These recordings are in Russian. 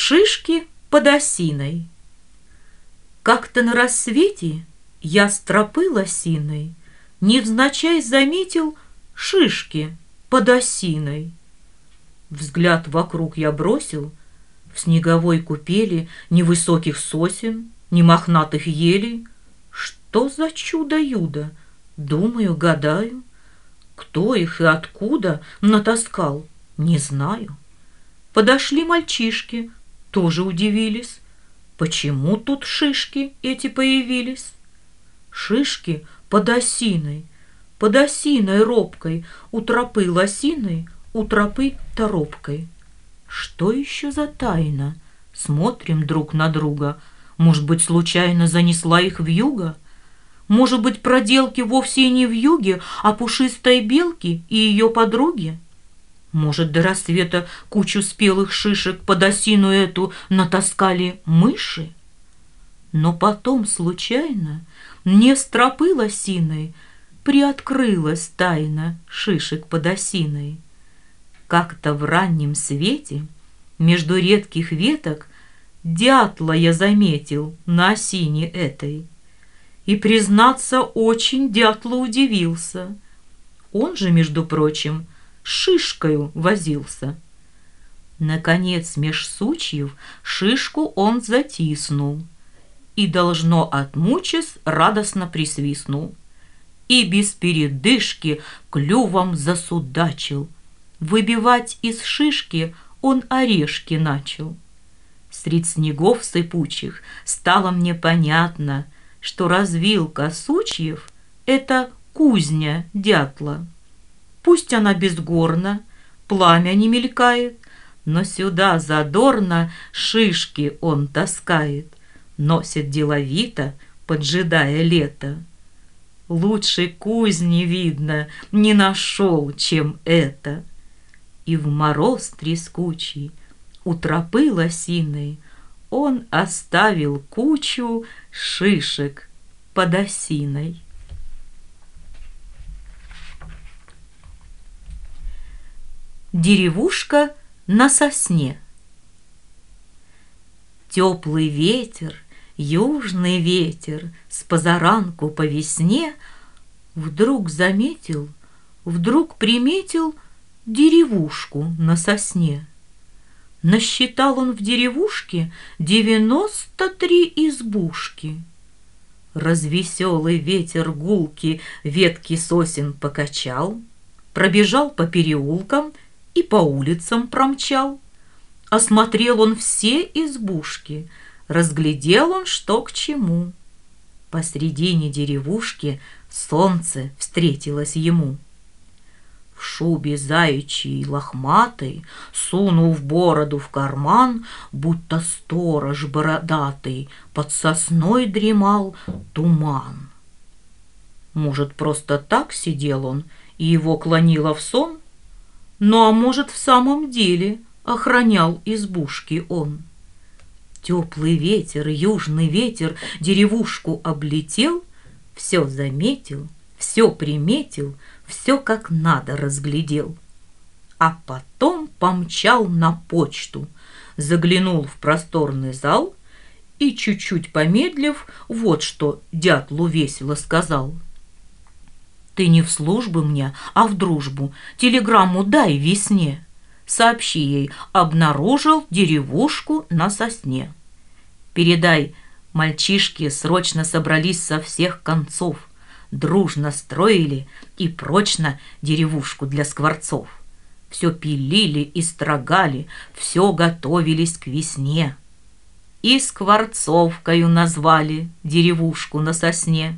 Шишки под осиной. Как-то на рассвете я с тропы лосиной невзначай заметил шишки под осиной. Взгляд вокруг я бросил, в снеговой купели ни высоких сосен, ни мохнатых елей. Что за чудо-юдо? Думаю, гадаю. Кто их и откуда натаскал, не знаю. Подошли мальчишки, тоже удивились. Почему тут шишки эти появились? Шишки под осиной робкой, у тропы лосиной, у тропы торопкой. Что еще за тайна? Смотрим друг на друга. Может быть, случайно занесла их вьюга? Может быть, проделки вовсе и не вьюги, а пушистой белки и ее подруги? Может, до рассвета кучу спелых шишек под осину эту натаскали мыши? Но потом случайно мне с тропы лосиной приоткрылась тайна шишек под осиной. Как-то в раннем свете между редких веток дятла я заметил на осине этой. И, признаться, очень дятлу удивился. Он же, между прочим, с шишкою возился. Наконец, меж сучьев шишку он затиснул и, должно отмучись, радостно присвистнул. И без передышки клювом засудачил. Выбивать из шишки он орешки начал. Средь снегов сыпучих стало мне понятно, что развилка сучьев — это кузня дятла. Пусть она безгорна, пламя не мелькает, но сюда задорно шишки он таскает, носит деловито, поджидая лето. Лучше кузни, видно, не нашел, чем это. И в мороз трескучий у тропы лосиной он оставил кучу шишек под осиной. Деревушка на сосне. Теплый ветер, южный ветер, с позаранку по весне вдруг заметил, вдруг приметил деревушку на сосне. Насчитал он в деревушке 93 избушки. Развеселый ветер гулки ветки сосен покачал, пробежал по переулкам и по улицам промчал. Осмотрел он все избушки, разглядел он, что к чему. Посредине деревушки солнце встретилось ему. В шубе заячьей лохматой, сунув бороду в карман, будто сторож бородатый, под сосной дремал туман. Может, просто так сидел он, и его клонило в сон? Ну, а может, в самом деле охранял избушки он. Теплый ветер, южный ветер деревушку облетел, все заметил, все приметил, все как надо разглядел. А потом помчал на почту, заглянул в просторный зал и, чуть-чуть помедлив, вот что дятлу весело сказал. «Ты не в службу мне, а в дружбу, телеграмму дай весне. Сообщи ей, обнаружил деревушку на сосне. Передай, мальчишки срочно собрались со всех концов, дружно строили и прочно деревушку для скворцов. Все пилили и строгали, все готовились к весне. И скворцовкою назвали деревушку на сосне.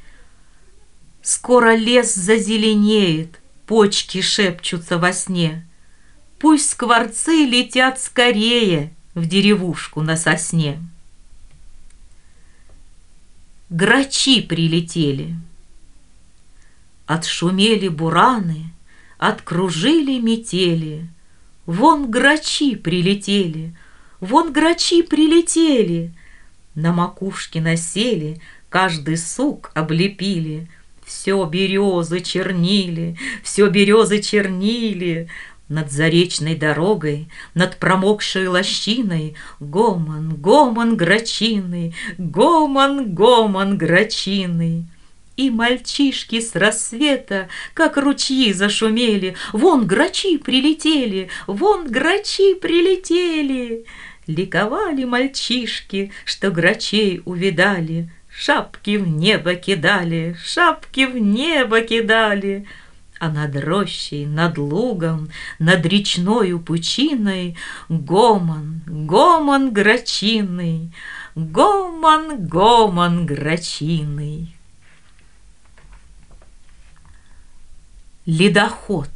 Скоро лес зазеленеет, почки шепчутся во сне. Пусть скворцы летят скорее в деревушку на сосне. Грачи прилетели. Отшумели бураны, откружили метели. Вон грачи прилетели, вон грачи прилетели. На макушке насели, каждый сук облепили. Все березы чернили, все березы чернили. Над заречной дорогой, над промокшей лощиной гомон, гомон грачиный, гомон, гомон грачиный. И мальчишки с рассвета, как ручьи, зашумели. Вон грачи прилетели, вон грачи прилетели. Ликовали мальчишки, что грачей увидали, шапки в небо кидали, шапки в небо кидали. А над рощей, над лугом, над речною пучиной гомон, гомон грачиный, гомон, гомон грачиный. Ледоход.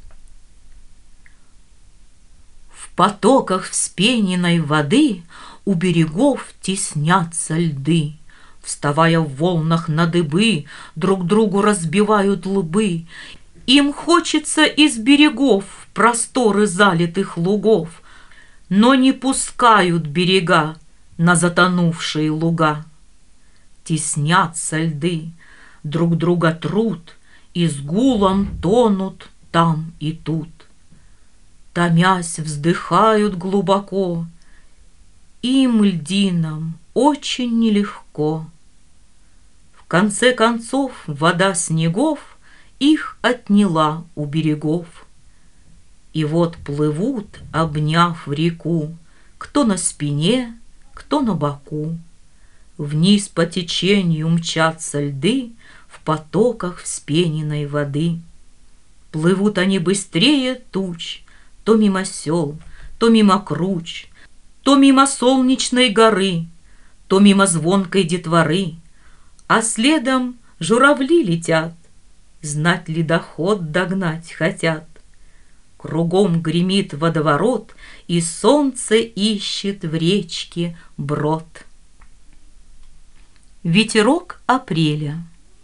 В потоках вспененной воды у берегов теснятся льды. Вставая в волнах на дыбы, друг другу разбивают лбы. Им хочется из берегов в просторы залитых лугов, но не пускают берега на затонувшие луга. Теснятся льды, друг друга трут, и с гулом тонут там и тут. Томясь, вздыхают глубоко, им, льдинам, очень нелегко. В конце концов вода снегов их отняла у берегов. И вот плывут, обняв реку, кто на спине, кто на боку. Вниз по течению мчатся льды в потоках вспененной воды. Плывут они быстрее туч, то мимо сел, то мимо круч, то мимо солнечной горы, то мимо звонкой детворы, а следом журавли летят, знать ледоход догнать хотят. Кругом гремит водоворот, и солнце ищет в речке брод. Ветерок апреля.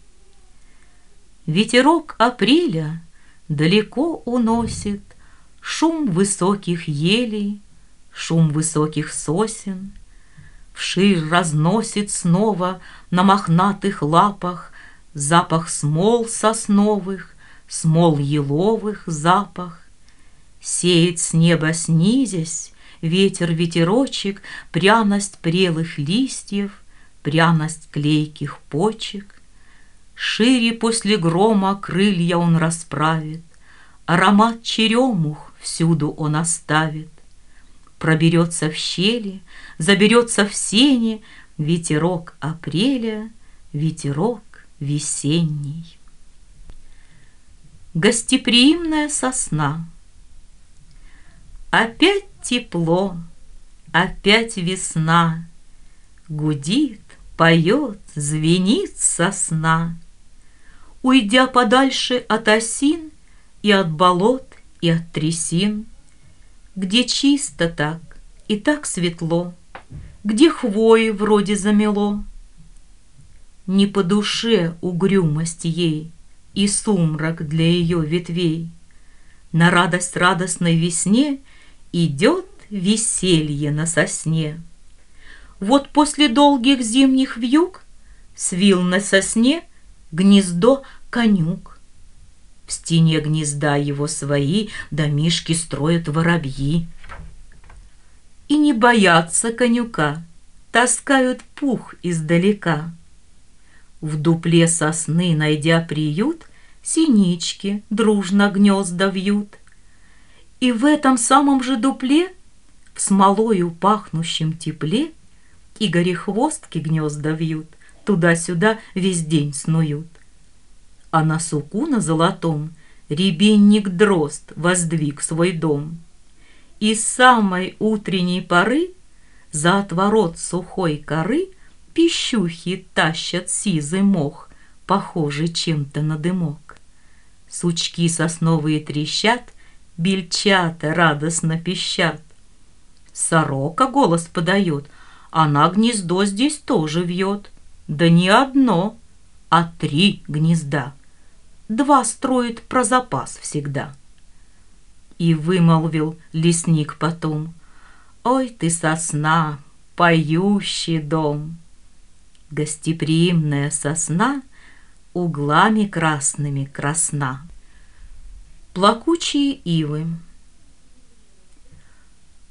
Ветерок апреля далеко уносит шум высоких елей, шум высоких сосен, вширь разносит снова на мохнатых лапах запах смол сосновых, смол еловых запах. Сеет с неба снизясь ветер-ветерочек пряность прелых листьев, пряность клейких почек. Шире после грома крылья он расправит, аромат черемух всюду он оставит. Проберется в щели, заберется в сени ветерок апреля, ветерок весенний. Гостеприимная сосна. Опять тепло, опять весна, гудит, поет, звенит сосна. Уйдя подальше от осин и от болот, и от трясин, где чисто так и так светло, где хвои вроде замело. Не по душе угрюмость ей и сумрак для ее ветвей. На радость радостной весне идет веселье на сосне. Вот после долгих зимних вьюг свил на сосне гнездо конюк. В стене гнезда его свои домишки строят воробьи. И не боятся конюка, таскают пух издалека. В дупле сосны, найдя приют, синички дружно гнезда вьют. И в этом самом же дупле, в смолою пахнущем тепле, и горехвостки гнезда вьют, туда-сюда весь день снуют. А на суку на золотом рябинник-дрозд воздвиг свой дом. И с самой утренней поры за отворот сухой коры пищухи тащат сизый мох, похожий чем-то на дымок. Сучки сосновые трещат, бельчата радостно пищат. Сорока голос подает, она гнездо здесь тоже вьет. Да не одно, а 3 гнезда. 2 строит про запас всегда. И вымолвил лесник потом: ой ты, сосна, поющий дом. Гостеприимная сосна углами красными красна. Плакучие ивы.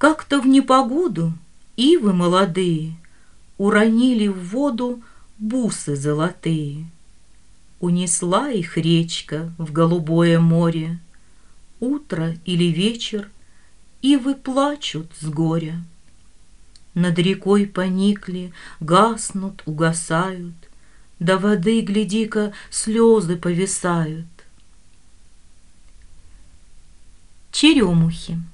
Как-то в непогоду ивы молодые уронили в воду бусы золотые. Унесла их речка в голубое море. Утро или вечер ивы плачут с горя. Над рекой поникли, гаснут, угасают, до воды, гляди-ка, слезы повисают. Черемухи.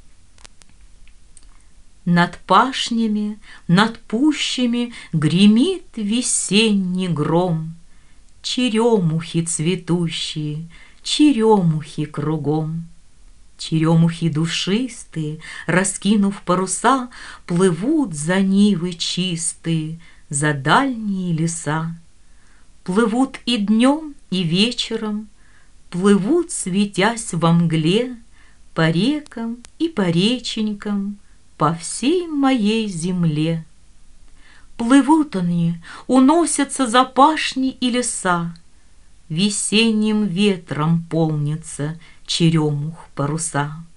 Над пашнями, над пущами гремит весенний гром. Черемухи цветущие, черемухи кругом. Черемухи душистые, раскинув паруса, плывут за нивы чистые, за дальние леса. Плывут и днем, и вечером, плывут, светясь во мгле, по рекам и по реченькам, по всей моей земле. Плывут они, уносятся за пашни и леса, весенним ветром полнится черемух паруса.